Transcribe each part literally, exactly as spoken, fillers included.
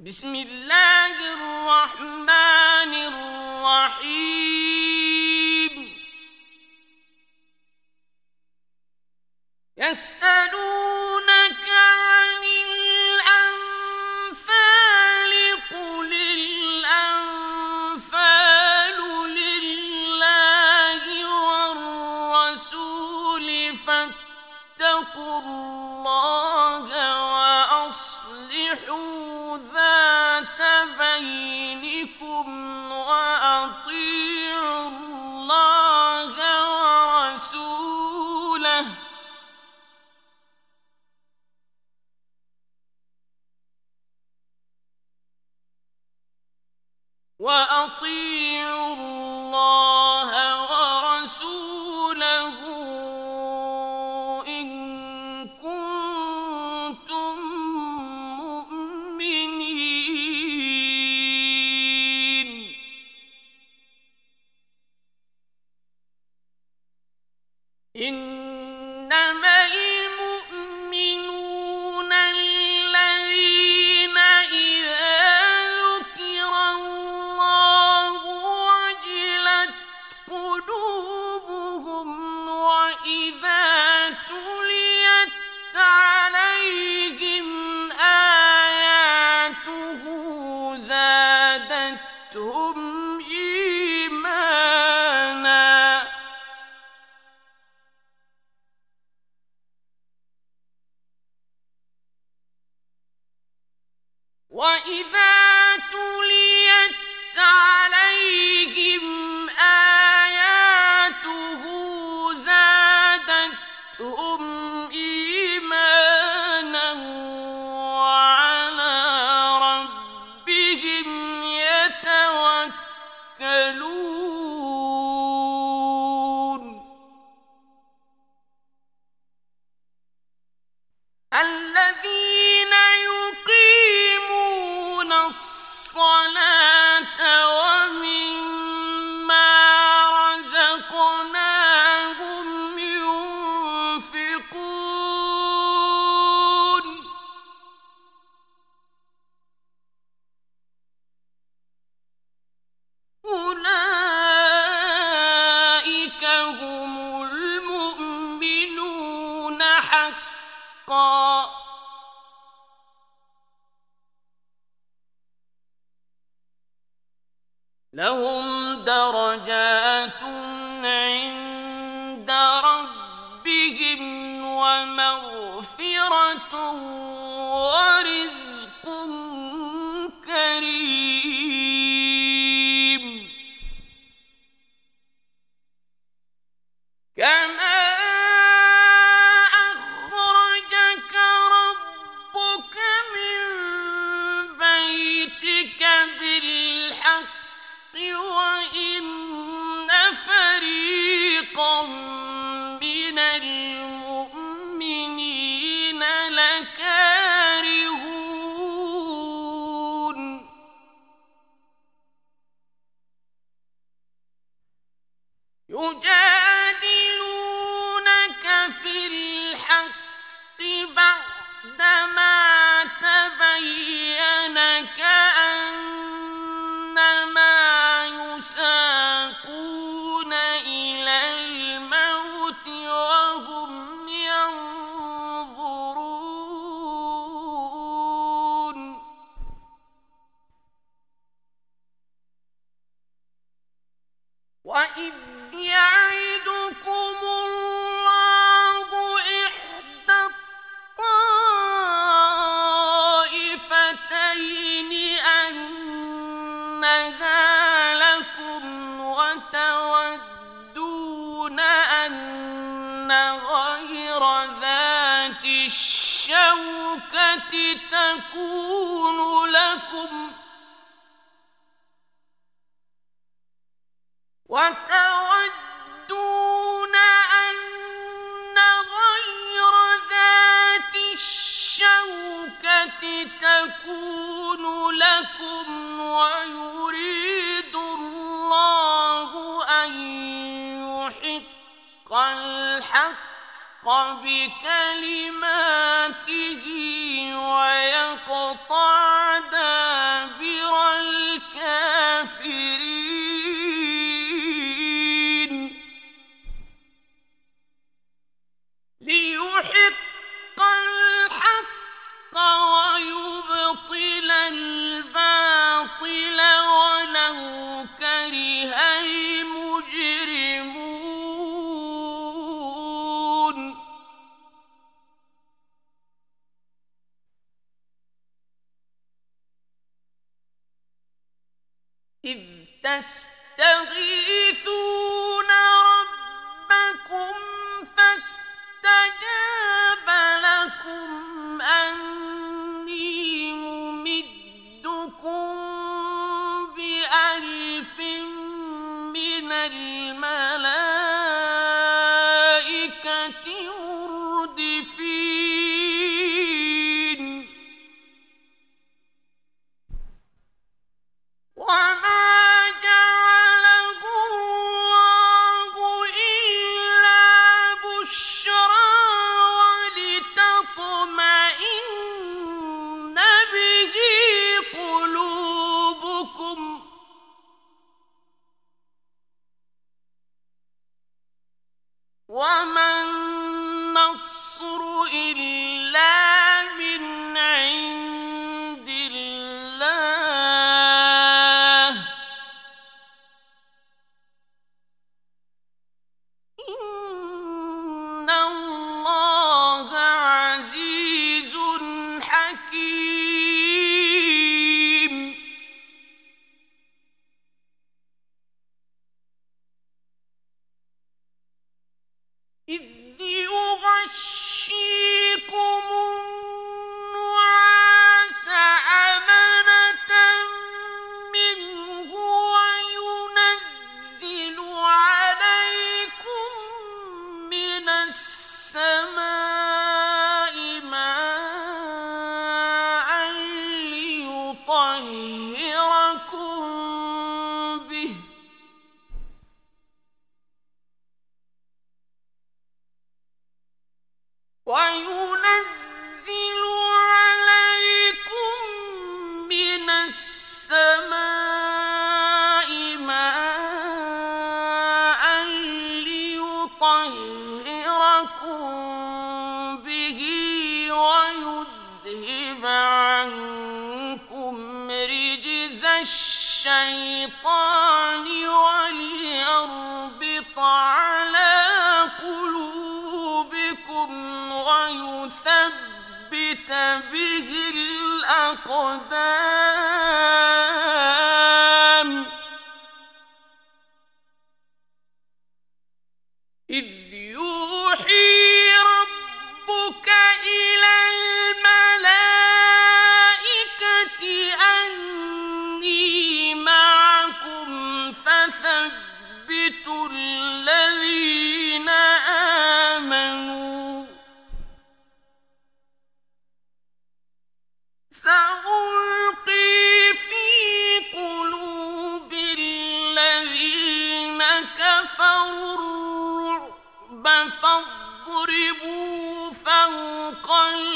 بسم الله الرحمن الرحيم يسألونك عن الأنفال قل الأنفال لله والرسول فاتقوا الله وأصلحوا ذات بينكم وأطيعوا الله ورسوله وأطيعوا الله ورسوله إن كنتم مؤمنين. إنما المؤمنون الذين إذا ذكر الله وجلت قلوبهم وإذا تليت عليهم آياته زادتهم إيمانا وإذا تليت عليهم آياته زادتهم إيمانا وعلى ربهم يتوكلون. الذين يقيمون الصلاة ومما رزقناهم ينفقون. أولئك هم المؤمنون حقا. لهم درجات عند ربهم ومغفرة ورزق كريم. كما أخرجك ربك من بيتك بالحق وإن فريقا من المؤمنين لكارهون. يجادلونك في الحق بعدما تبين كأنما يساقون إلى الموت وهم ينظرون. وإذ يعدكم الله إحدى الطائفتين أنها لكم وتودون أن غير ذات الشوكة تكون لكم وتودون أن غير ذات الشوكة تكون لكم ويريد الله أن يحق الحق بكلماته ويقطع دابر إذ تستغيثون ربكم فاستجاب لكم أني ممدكم بألف من الملائكة مردفين وما جعله الله إلا بشرى ولتطمئن به قلوبكم وما النصر إلا من عند الله إن الله عزيز حكيم إذ يغشيكم النعاس أمنة منه وينزل عليكم من السماء ماء ليطهركم به وينزل عليكم من السماء ماء ليطهركم به ويذهب عنكم رجز الشيطان وليربط على قلوبكم ويثبت به الأقدام إذ يوحي ربك إلى الملائكة أني معكم فثبتوا الذين آمنوا سألقي في قلوب الذين كفروا الرعب فاضربوا فوق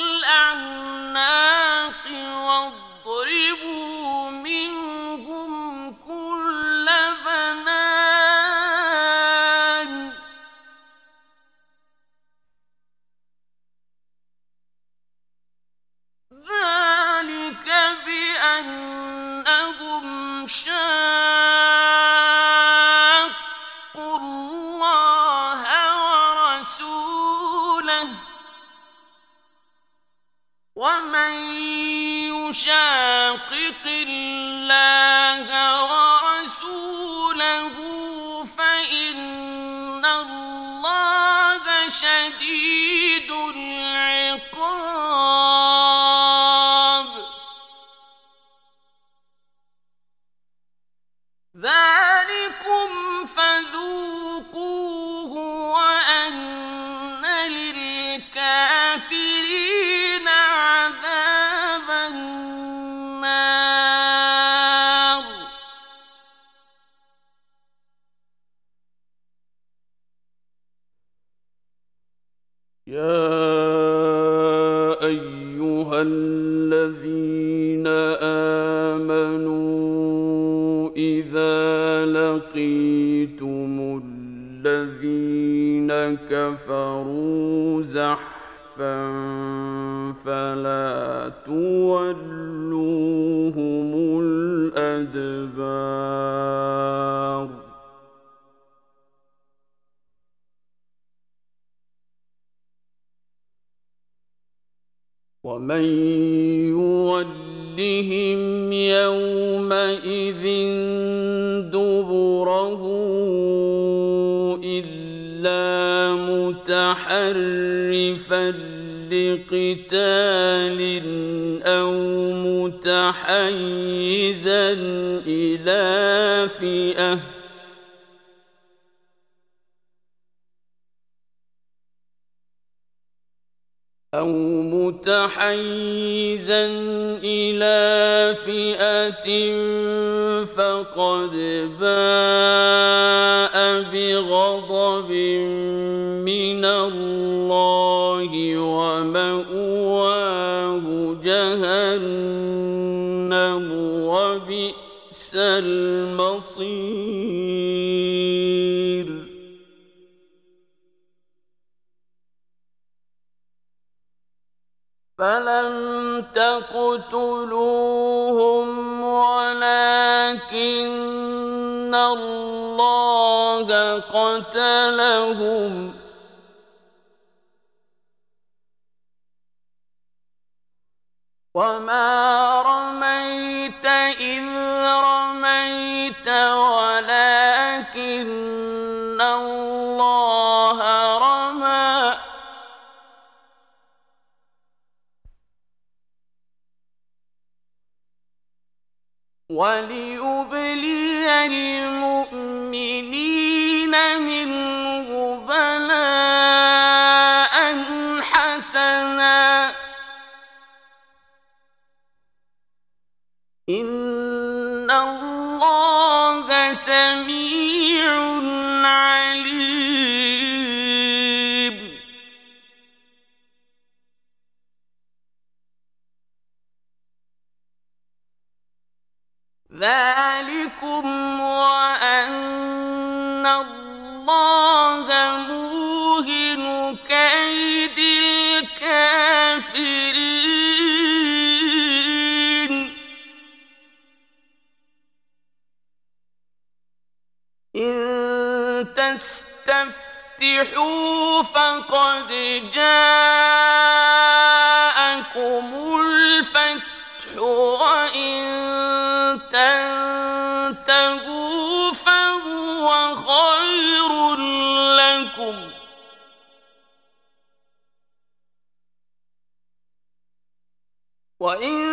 الأعناق واضربوا منهم كل بنان ذلك بأنهم شاقوا الله ورسوله ومن يشاقق الله ورسوله فإن الله شديد العقاب ذلكم فذوقوه وأن للكافرين عذاب النار يا أيها الذين آمنوا إذا لقيتم الذين كفروا زحفا فلا تولوهم الأدبار ومن يولوهم لكلهم يومئذ دبره إلا متحرفا لقتال أو متحيزا إلى فئة أو متحيزا إلى فئة فقد باء بغضب من الله ومأواه جهنم وبئس المصير. فلم تقتلوهم ولكن الله قتلهم وما رميت إذ رميت ولكن الله رمى وليبلي المؤمنين منه بلاء حسنا إن الله سميع عليم. ذلكم وأن الله موهن كيد الكافرين. إن تستفتحوا فقد جاءكم الفتح وإن تنتهوا فهو خير لكم وإن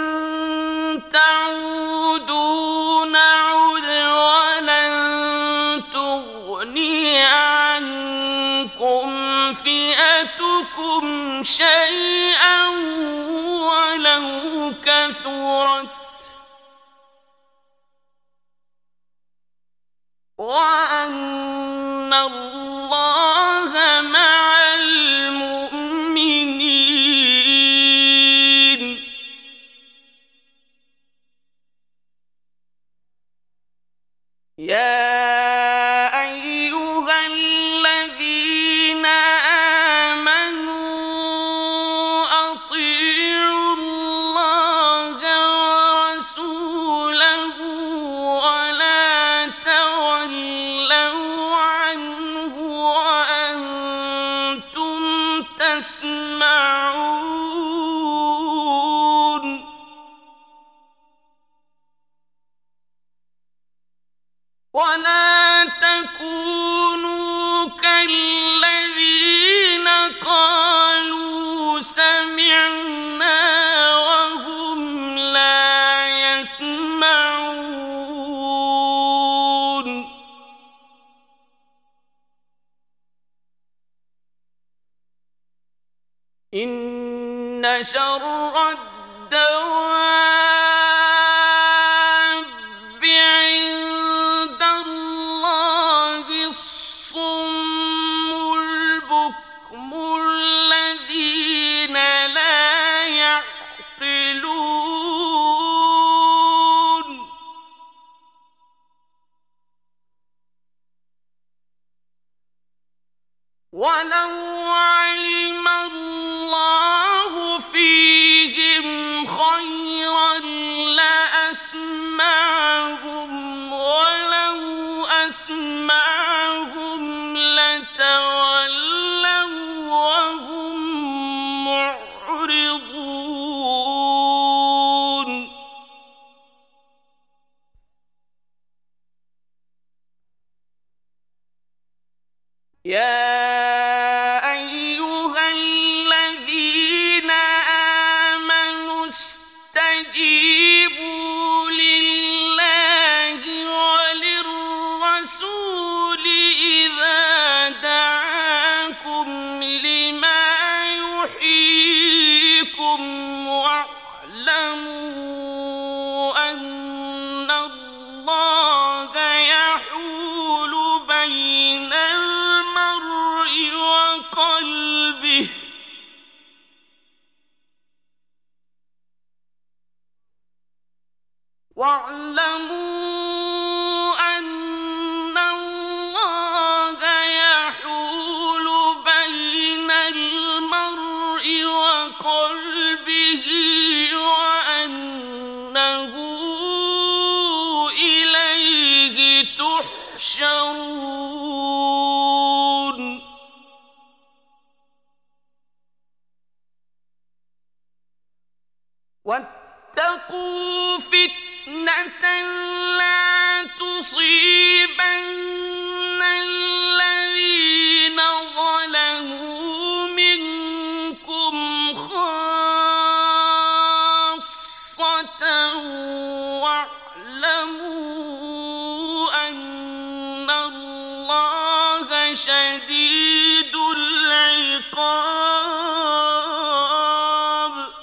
تعودوا نعد ولن تغني عنكم فئتكم شيئا ولو كثرت وأن الله مع المؤمنين. يا أيها الذين آمنوا أطيعوا الله ورسوله ولا تولوا عنه وأنتم تسمعون. ولا تكونوا كالذين قالوا سمعنا وهم لا يسمعون. إن شر الدواب عند الله الصم البكم الذين لا يعقلون. ولو علم الله فيهم خيرا لأسمعهم ولو أسمعهم لتولوا وهم معرضون. يا أيها الذين آمنوا استجيبوا لله وللرسول إذا دعاكم لما يحييكم واعلموا أن الله يحول بين المرء وقلبه واعلموا أن الله يحول بين المرء وقلبه وأنه إليه تحشرون واتقوا فتنة لا تصيبن الذين ظلموا منكم خاصة واعلموا أن الله شديد العقاب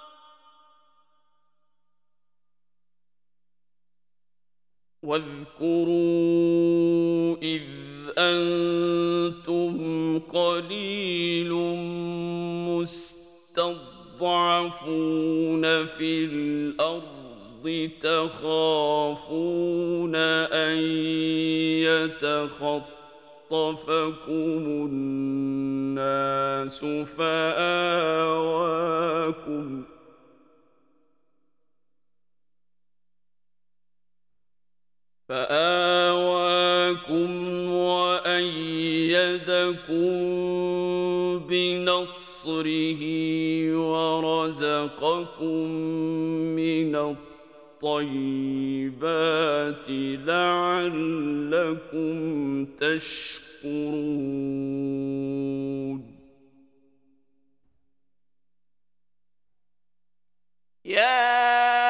واذكروا إذ أنتم قليل مستضعفون في الأرض تخافون أن يتخطفكم الناس فآواكم فآواكم وأيدكم بنصره ورزقكم من الطيبات لعلكم تشكرون يا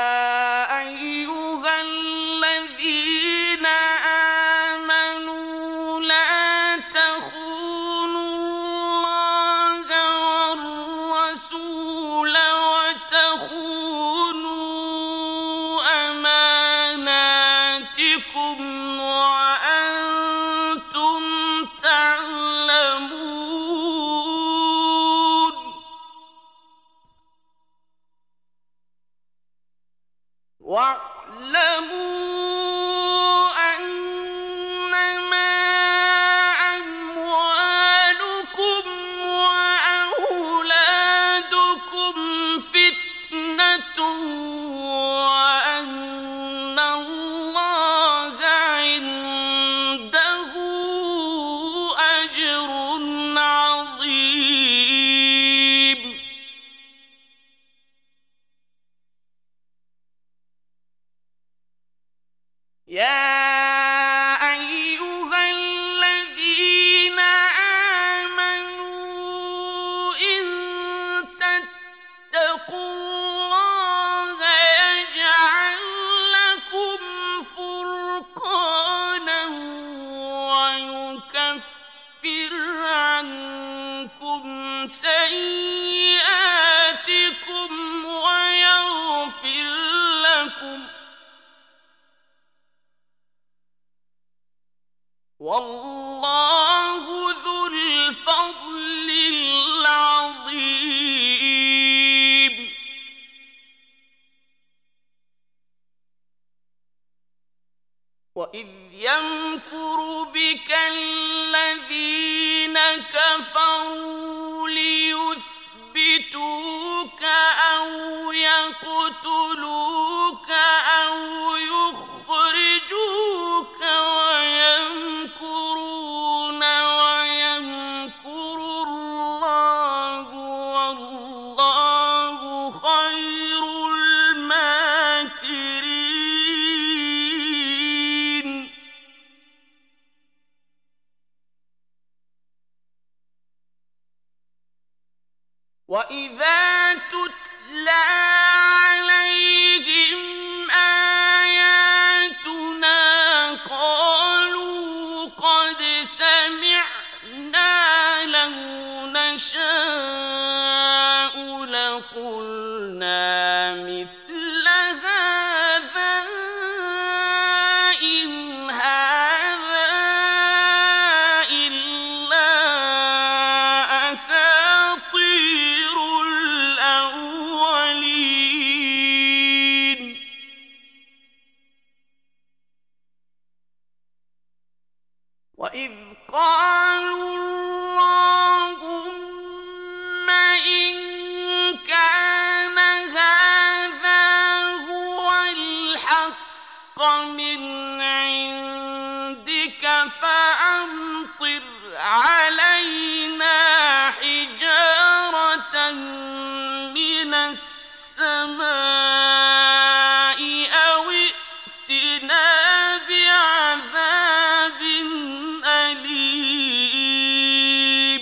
واعلموا أنما أموالكم وأولادكم فتنة وأن الله عنده أجر عظيم يا أيها الذين آمنوا إن تتقوا الله يجعل لكم فرقانا ويكفر عنكم سيئاتكم ويغفر لكم والله ذو الفضل العظيم وإذ يمكر بك الذين كفروا ليثبتوك أو يقتلوك أو يخرجوك ويمكرون ويمكر الله والله خير الماكرين وإذ قالوا اللهم إن كان هذا هو الحق من عندك فأمطر علينا حجارة من السماء أو ائتنا بعذاب أليم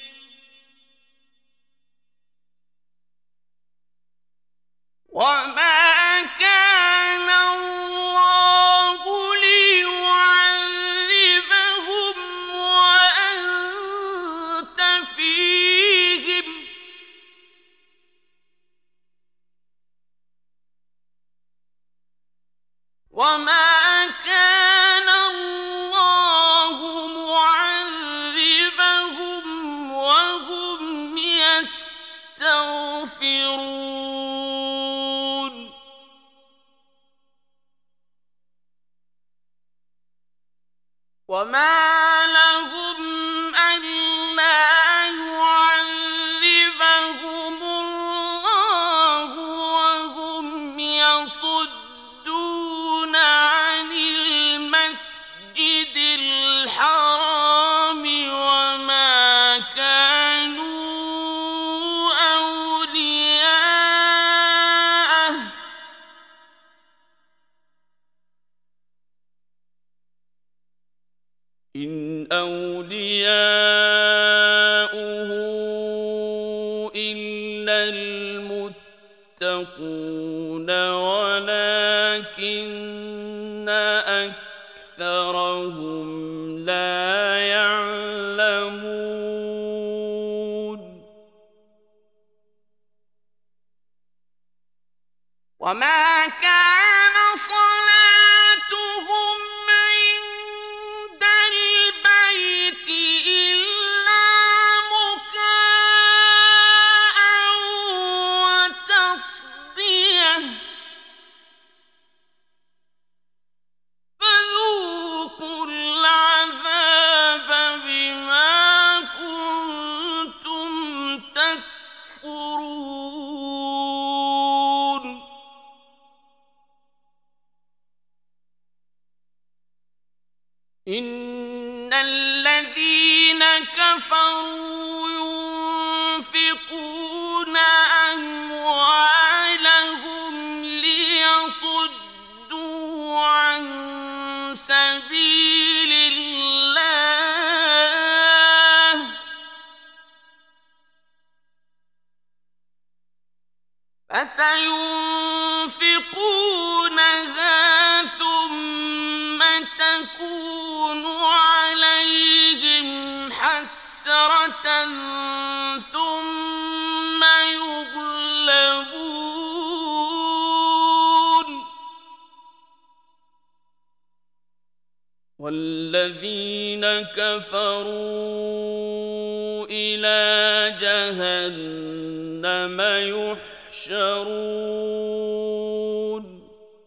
وما كان الله ليعذبهم وأنت فيهم وما كان الله معذبهم وهم يستغفرون وما لهم ألا يعذبهم الله وهم يصدون عن المسجد الحرام وما كانوا أولياءه إن أولياؤه إلا المتقون ولكن أكثرهم لا يعلمون وما كان صلاتهم عند البيت إلا مكاء وتصدية فذوقوا العذاب بما كنتم تكفرون إن الذين كفروا ينفقون أموالهم ليصدوا عن سبيل الله فسينفقونها ثم تكون عليهم حسرة ثم يغلبون والذين كفروا إلى جهنم يحشرون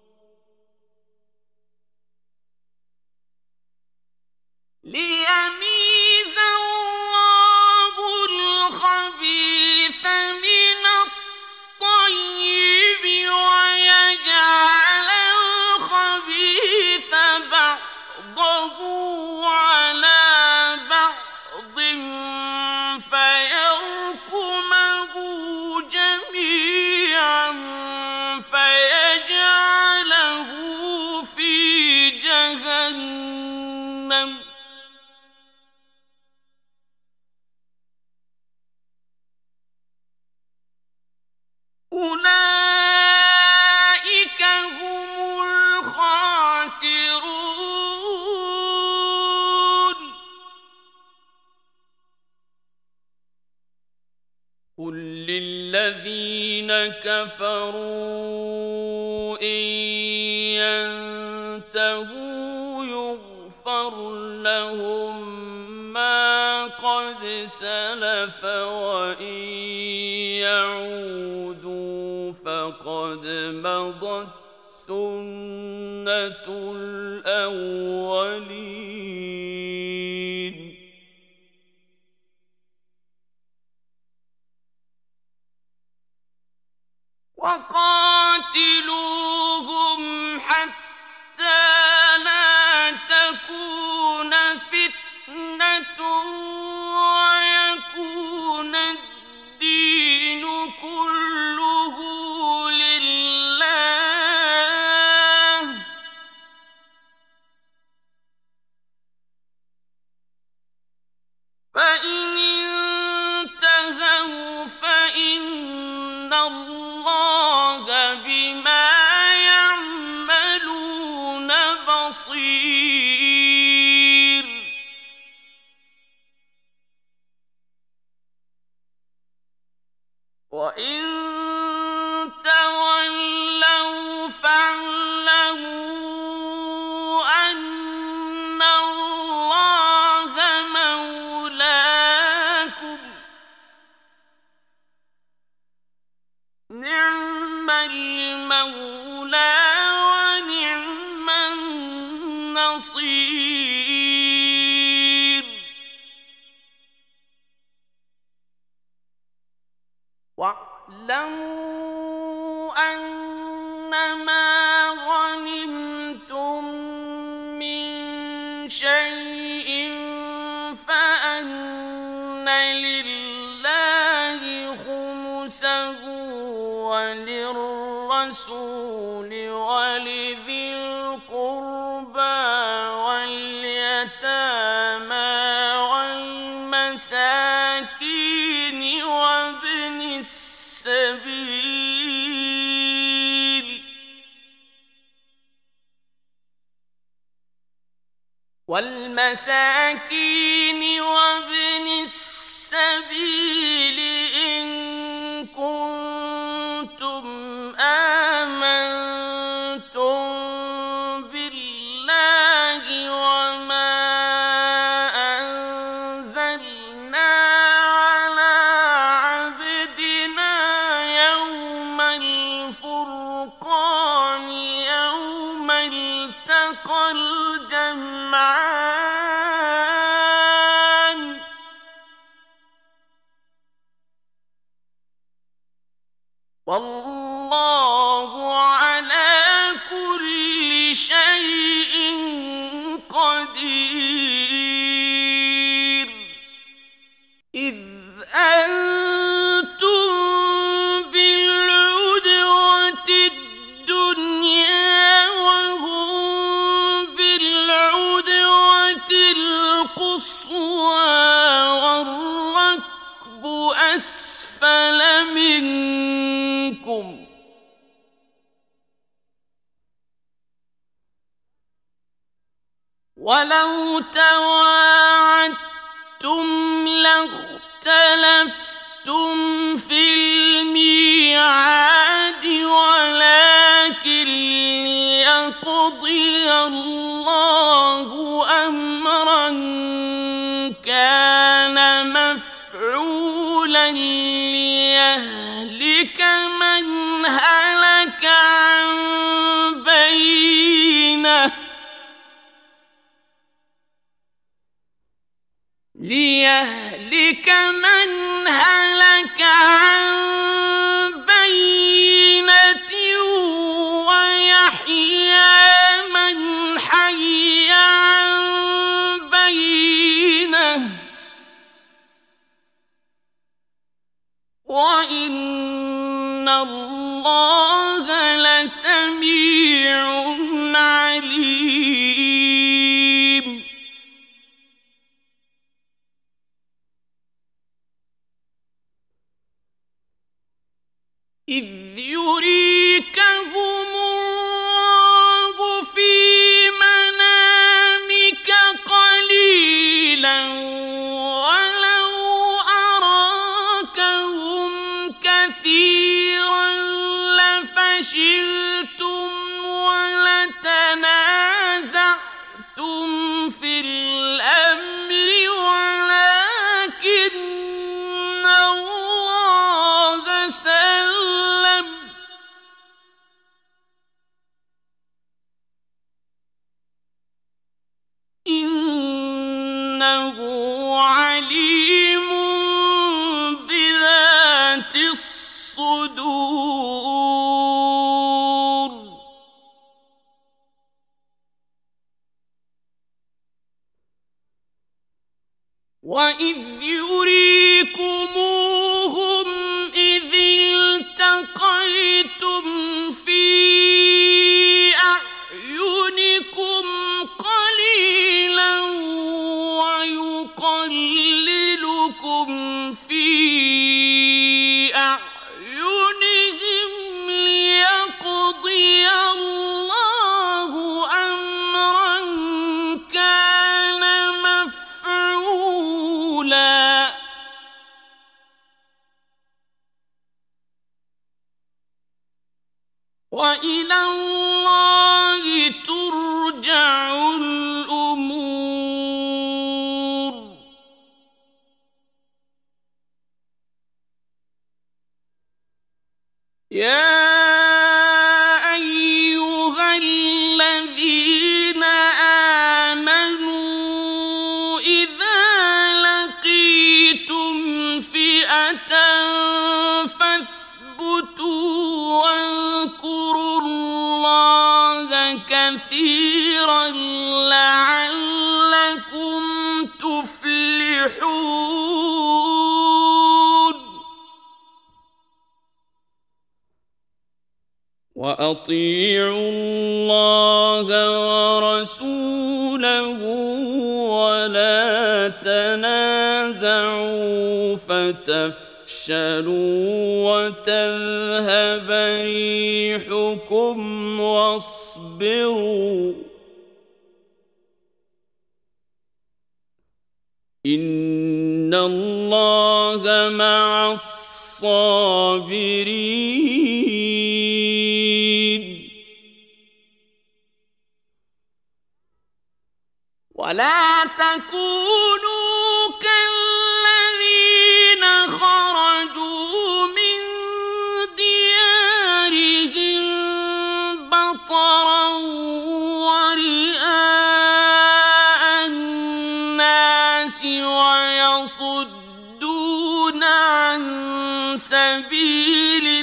ليميز الله الخبيث من الطيب ويجعل الخبيث بعضه على بعض فيركمه جميعا فيجعله في جهنم أولئك هم الخاسرون قل للذين كفروا إن ينتهوا يغفر لهم ما قد سلف وإن يعودوا فقد مضت سنة سنة الأولين. وقاتلوهم حتى لا تكون فتنة ويكون الدين كله لله. فإن انتهوا فإن الله بما يعملون بصير. وإن تولوا فاعلموا أن الله مولاكم نعم المولى ونعم النصير. واعلموا أنما غنمتم من شيء فأن لله خمسه وللرسول ولذي القربى واليتامى والمساكين وابن السبيل والمساكين وابن السبيل إن كنتم آمنتم بالله وما أنزلنا على عبدنا يوم الفرقان يوم التقى الجمعان والله على كل شيء قدير. إذ أنتم بالعدوة الدنيا وهم بالعدوة القصوى والركب أسفل منكم ولو تواعدتم لاختلفتم في الميعاد ولكن ليقضي الله أمرا كان مفعولا ليهلك من هلك عن بينه ليهلك من هلك عن بينة ويحيى من حي عن بينة وإن الله لسميع عليم. إذ يريكهم الله في منامك قليلا ولو أراكهم كثيرا لفشلتم ولتنازعتم في الأمر ولكن الله سلم إنه عليم بذات الصدور. وإذ يريكموهم إذ التقيتم في أعينكم قليلا ويقللكم في أعينهم ليقضي الله أمرا كان مفعولا وإلى الله ترجع الأمور يا أيها الذين آمنوا إذا لقيتم فئة فاثبتوا واذكروا الله كثيرا لعلكم تفلحون وأطيعوا الله ورسوله ولا تنازعوا فتفشلوا وتذهب ريحكم واصبروا إن الله مع الصابرين ولا تكونوا كالذين خرجوا من ديارهم بطرا ورئاء الناس ويصدون عن سبيل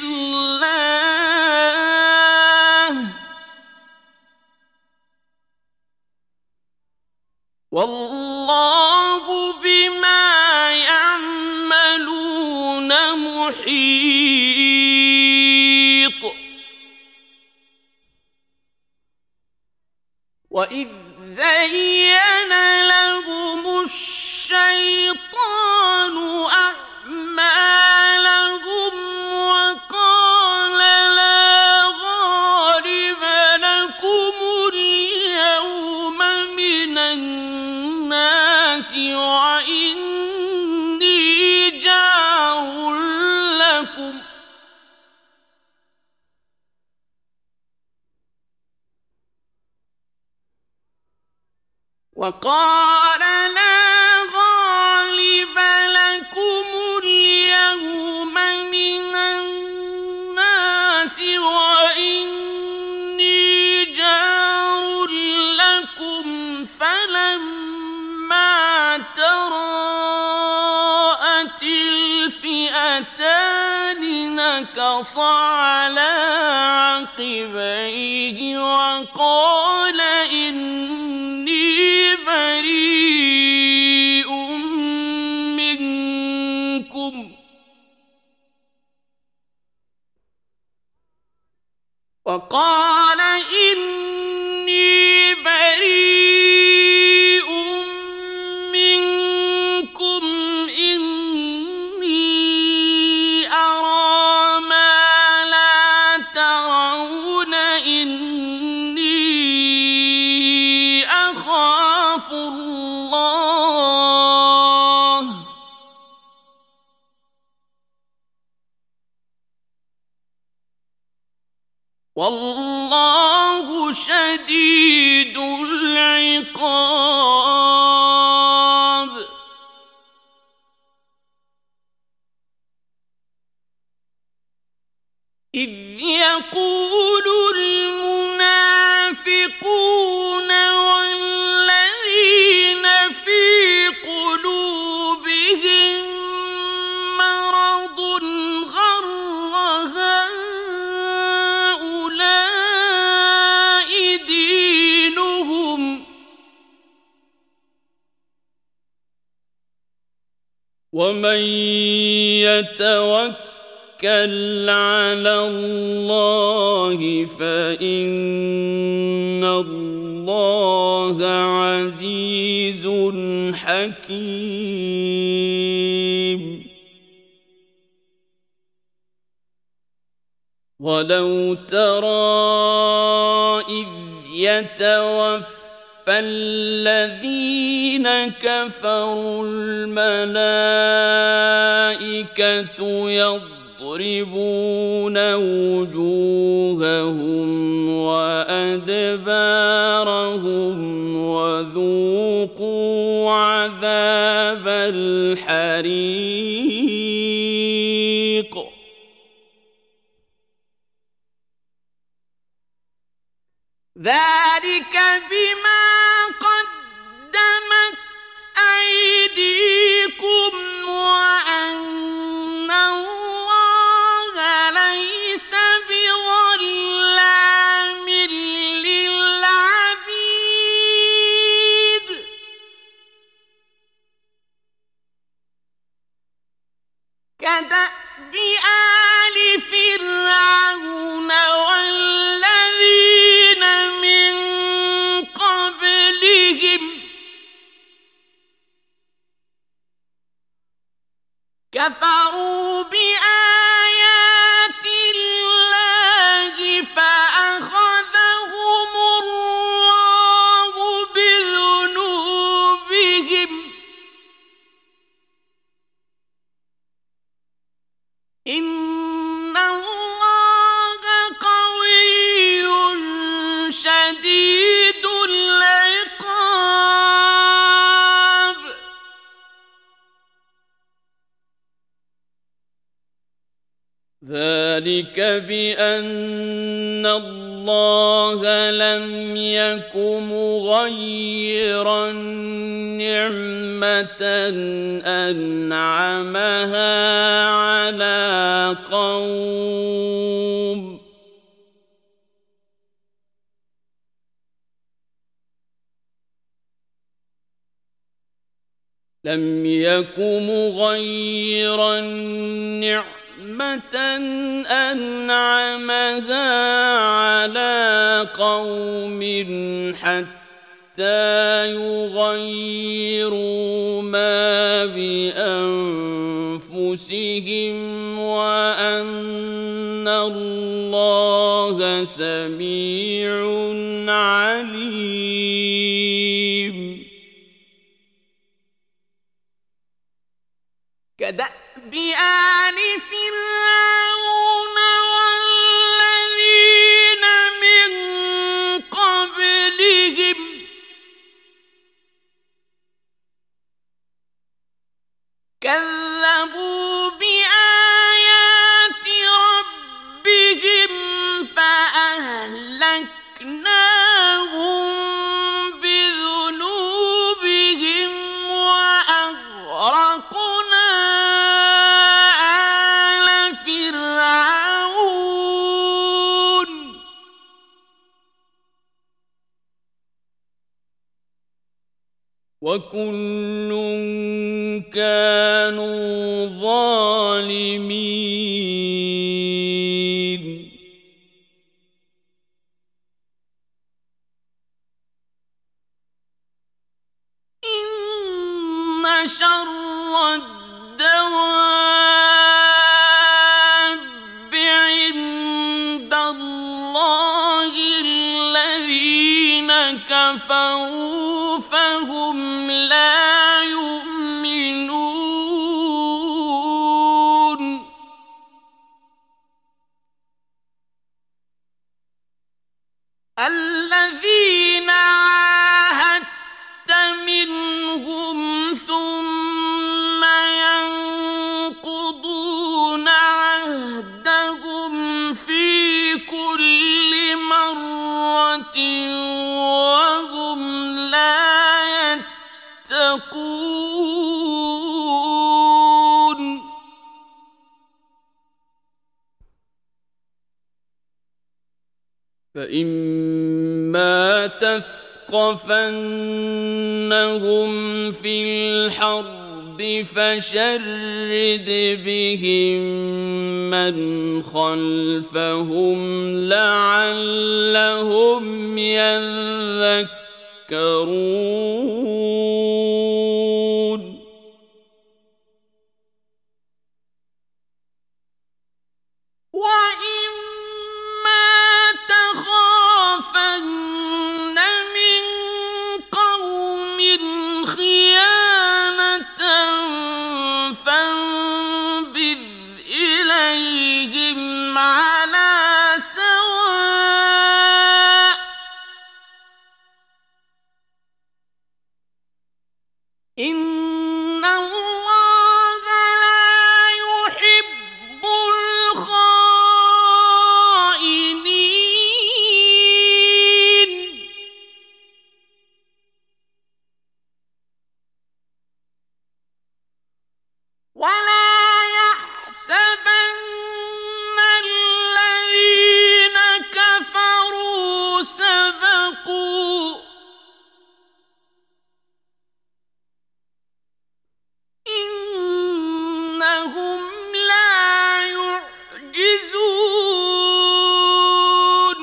الله والله بما يعملون محيط وإذ زين لهم الشيطان أعمالهم وقال لا غالب لكم اليوم من الناس وإني جار لكم وقال لا غالب لكم اليوم من الناس وإني جار لكم فلما تراءت الفئتان نكص على عقبيه وقال إني بريء منكم وقال إني بريء منكم إني أرى ما لا ترون إني أخاف الله والله شديد العقاب إذ يقول المنافقون والذين في قلوبهم مرض غر هؤلاء دينهم ومن يتوكل على الله فإن الله عزيز حكيم. ولو ترى إذ يتوفى فالذين كفروا الملائكة يضربون وجوههم وأدبارهم وذوقوا عذاب الحريق. ذلك بما قدمت أيديكم وأن الله ليس بظلام للعبيد. كدأب آل فرعون والذين من قبلهم كفروا بآيات الله فأخذهم الله بذنوبهم إن الله قوي شديد العقاب. ذلك بأن الله لم يك مغيرا نعمة أنعمها على قوم لم يك مغيرا نعمة أنعمها على قوم حتى يغيروا ما بأنفسهم وأن الله سميع عليم. كدأب آل فرعون والذين من قبلهم كذبوا بآيات ربهم فأهلكناهم بذنوبهم وأغرقنا آل فرعون وكل كانوا ظالمين. إن شر الدواب عند الله الذين كفروا فهم لا يؤمنون. الذين عاهدت منهم ثم ينقضون عهدهم في كل مرة وهم لا يتقون. فإما تثقفنهم في الحرب فشرد بهم من خلفهم لعلهم يذكرون وإما تخافن من قوم خيانة فانبذ إليهم على سواء إن الله لا يحب الخائنين ولا يحسبن الذين كفروا سبقوا إنهم لا يعجزون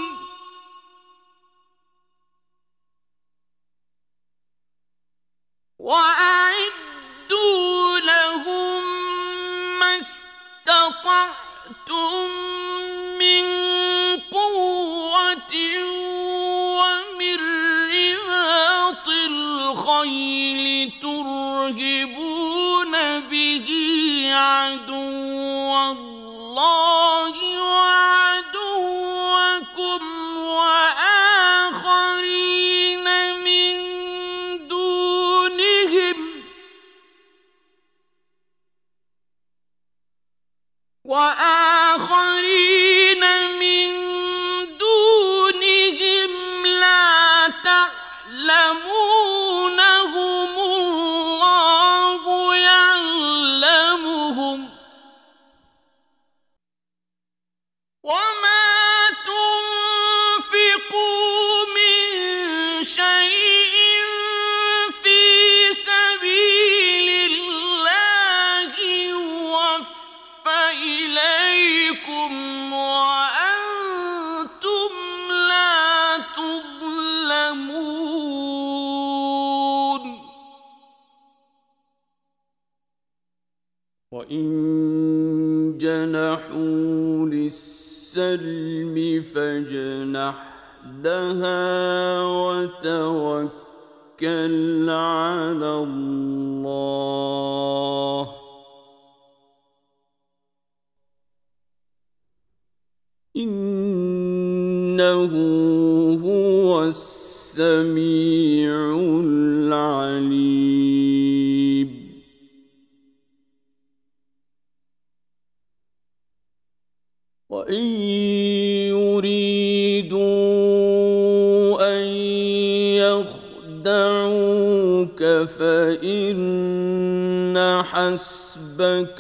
وأعدوا لهم ما استطعتم من قوة ومن رباط الخيل ترهبون به عدو الله وعدوكم وآخرين من دونهم وآخرين من دونهم لا تعلمونهم الله يعلمهم وما تنفقوا من شيء في سبيل الله يوفى إليكم وأنتم لا تظلمون وإن جنحوا للسلم فاجنح لها وتوكل على الله إنه هو السميع العليم وإن يريدوا أن يخدعوك فإن حسبك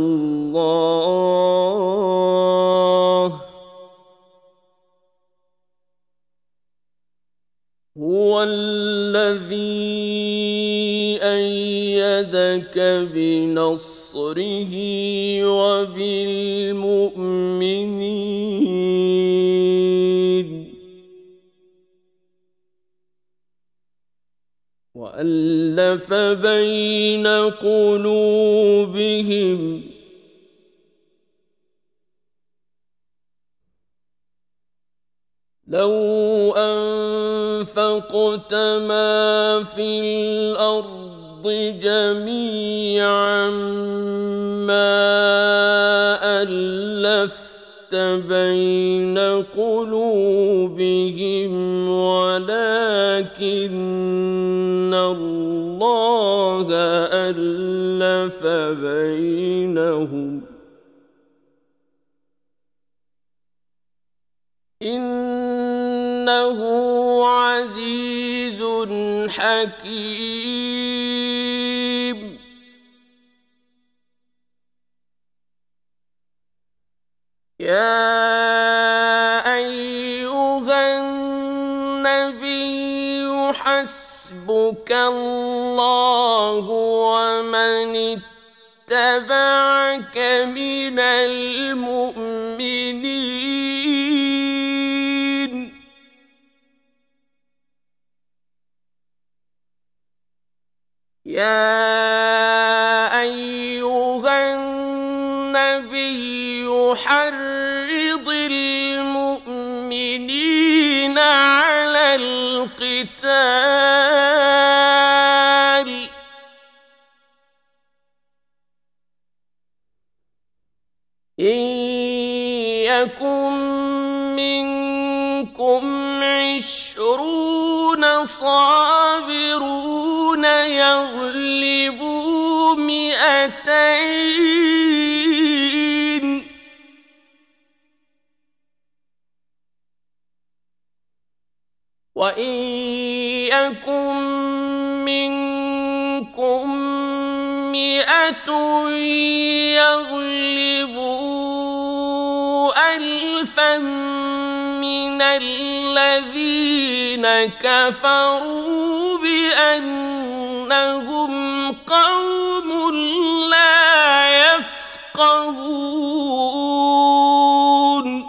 الله هو الذي أيدك بنصره وبالمؤمنين وألف بين قلوبهم لو أنفقت ما في الأرض جميعا ما ألفت بين قلوبهم ولكن الله ألف بينهم إنه عزيز حكيم يا أيها النبي حسبك الله ومن اتبعك من المؤمنين يا أيها النبي حرض المؤمنين على القتال إن يكن منكم عشرون صابرون يغلبوا مئتين وإن يكن منكم مئة يغلبوا ألفا من الذين كفروا بأنهم قوم لا يفقهون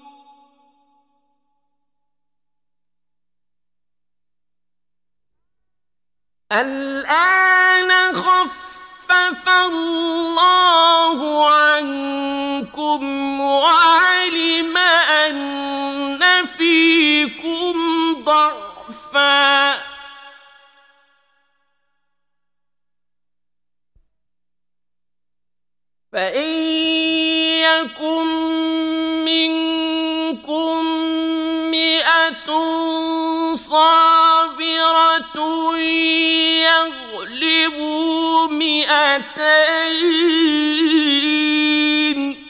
الآن خفف الله عنكم وعلم أن فيكم ضعفا فإن يكن منكم مئة صابرة يغلبوا مئتين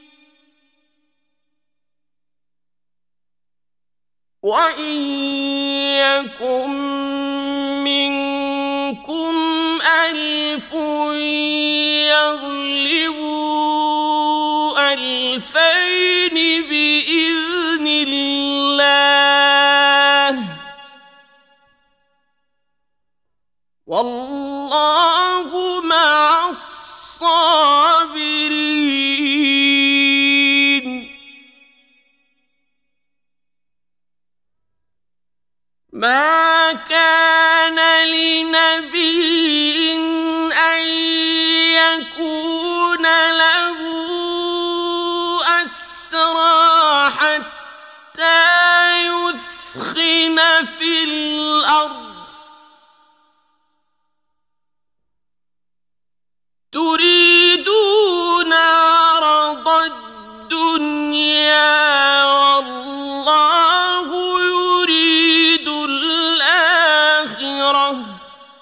وإن يكن منكم ألف يغلبوا ألفين بإذن الله والله مع الصابرين ما كان لنبي أن يكون له أسرى حتى يثخن في الأرض تريدون عرض الدنيا والله يريد الآخرة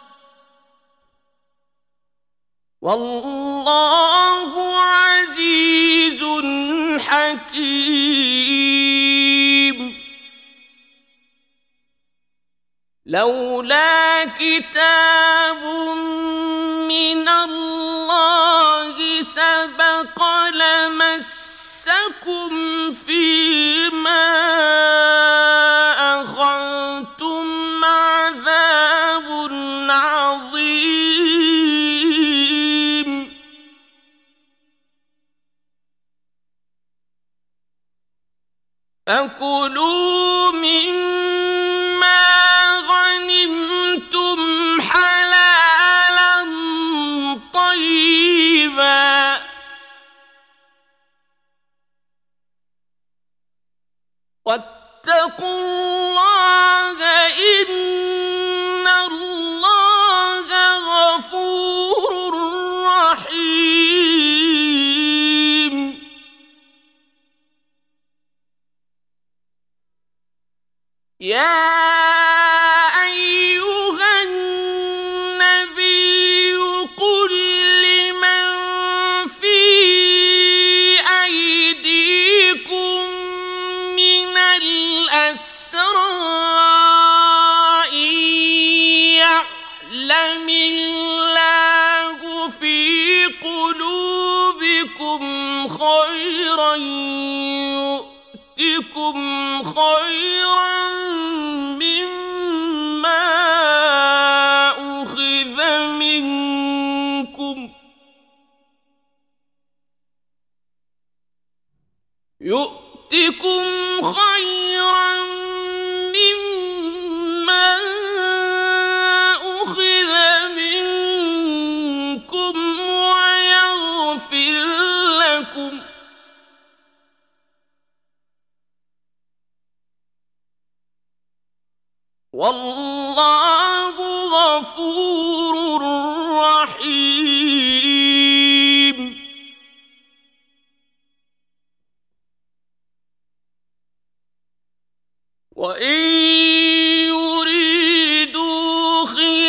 والله عزيز حكيم لولا كتاب من الله سبق لمسكم فيما أخذتم عذاب عظيم فكلوا مما غنمتم حلالا طيبا واتقوا الله إن الله غفور رحيم يا أيها النبي قل لمن في أيديكم من الأسرى إن يعلم الله في قلوبكم خيرا يؤتكم خيرا مما والله غفور رحيم. وإن يريدوا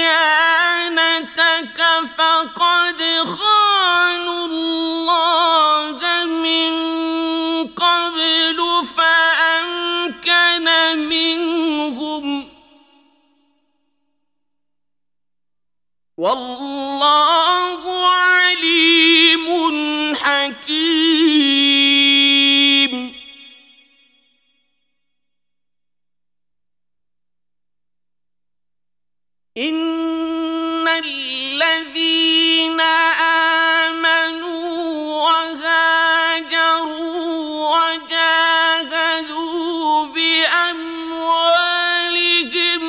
خيانتك فقد خانوا الله من قبل فأمكن منهم والله عليم حكيم. إن الذين آمنوا وهاجروا وجاهدوا بأموالهم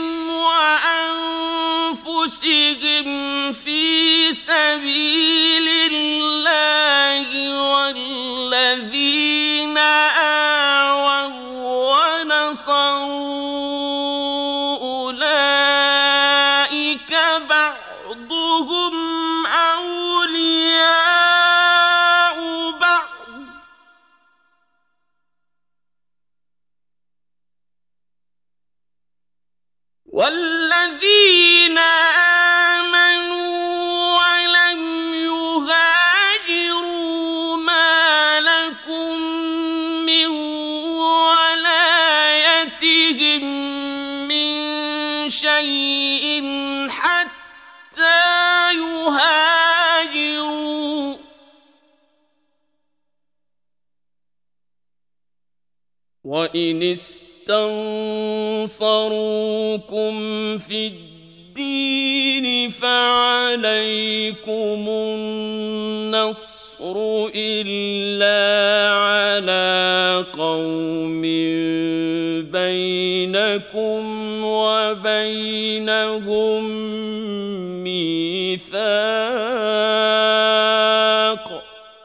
وأنفسهم في سبيل الله والذين آووا ونصروا أولئك بعضهم أولياء بعض والذين آمنوا ولم يهاجروا ما لكم من ولايتهم من شيء حتى يهاجروا وإن استنصروكم في الدين فعليكم النصر إلا على قوم بينكم وبينهم ميثاق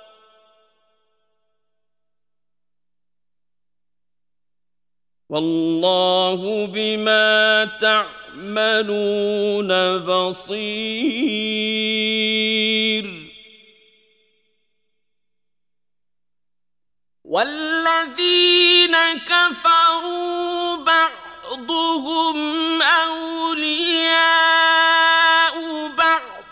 والله بما تعملون بصير. والذين كفروا بعضهم أولياء بعض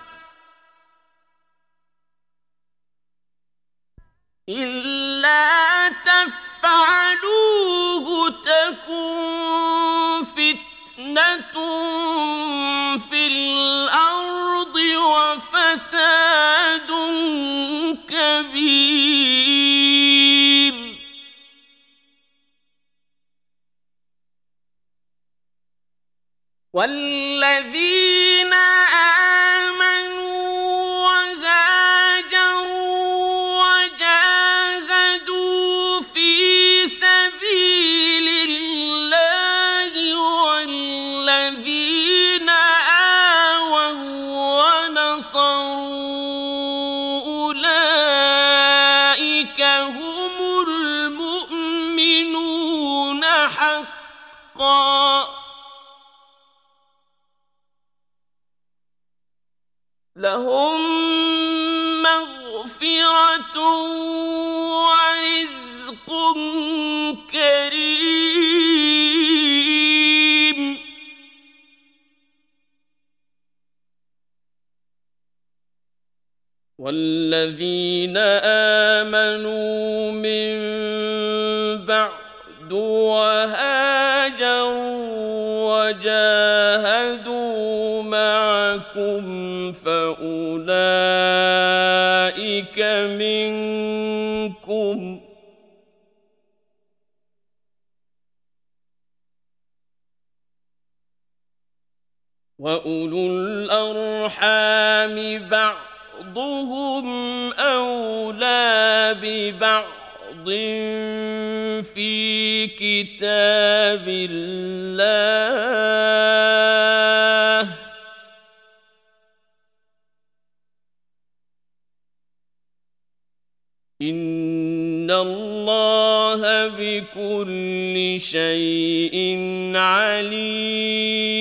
إلا تفعلوه تكن فتنة في الأرض وفساد كبير. والذين آمنوا وهاجروا وجاهدوا في سبيل الله والذين آووا ونصروا أولئك هم المؤمنون حقا لهم مغفرة ورزق كريم. والذين آمنوا من بعد وهاجروا وجاهدوا معكم فأولئك منكم وأولو الأرحام بعضهم أولى ببعض في كتاب الله إن الله بكل شيء عليم.